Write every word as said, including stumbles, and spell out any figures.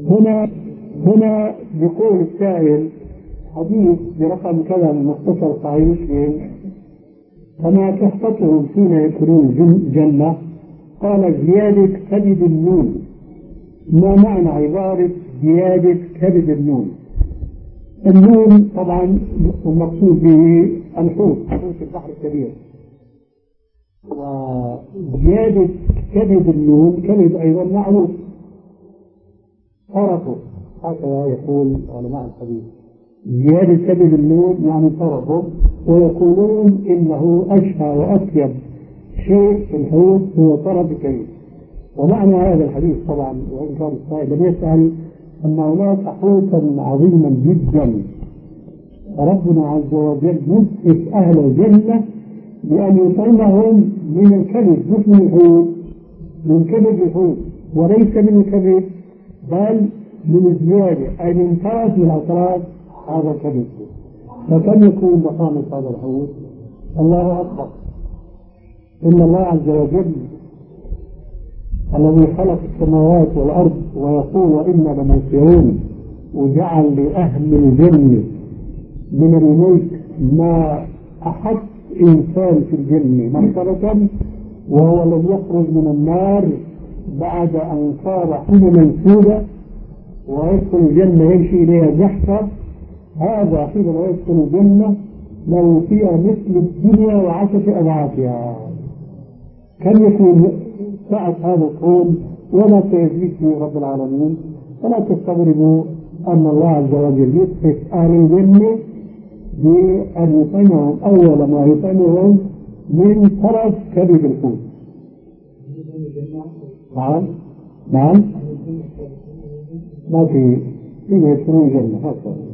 هنا هنا بيقول السائل حديث برقم كذا من مختصر صحيح مسلم فما صحبتهم حين يدخلون جنة قال زيادة كبد النون. ما معنى عبارة زيادة كبد النون؟ النون طبعا المقصود به الحوت، حوت البحر الكبير. وزيادة كبد النون كبد أيضا معروف طرفه، هكذا يقول علماء الحديث. زيادة كبد النون يعني طرفه، ويقولون إنه أشهى وأطيب شيء في الحوت هو طرف الكبد. ومعنى هذا الحديث طبعا وإن كان السائل لم يسأل أن هناك حوتا عظيما جدا ربنا عز وجل يثبت أهل الجنة بأن يطعمهم من الكبد، مش من الحوت، من كبد الحوت وليس من الكبد بل من الزيادة، أي من طرف من أطراف هذا الكبد. فكم يكون مقامة هذا الحوت؟ الله أكبر. إن الله عز وجل الذي خلق السماوات والأرض ويقول وإنا لموسعون، وجعل لأهل الجنة من الملك ما أحد إنسان في الجنة مرتبة، وهو الذي يخرج من النار بعد أن صار حين منسوبة ويدخل الجنة يمشي إليها زحفا. هذا حينما يدخل الجنة لو فيها مثل الدنيا وعشرة أضعافها. كم يكون سعة هذا الكون ولا تيزيد به رب العالمين؟ فلا تستغربوا أن الله عز وجل يثبت أهل الجنة بأن يطعمهم أول ما يطعمهم من طرف كبد الحوت. نعم نعم ما في فيه يدخلون الجنة هكذا.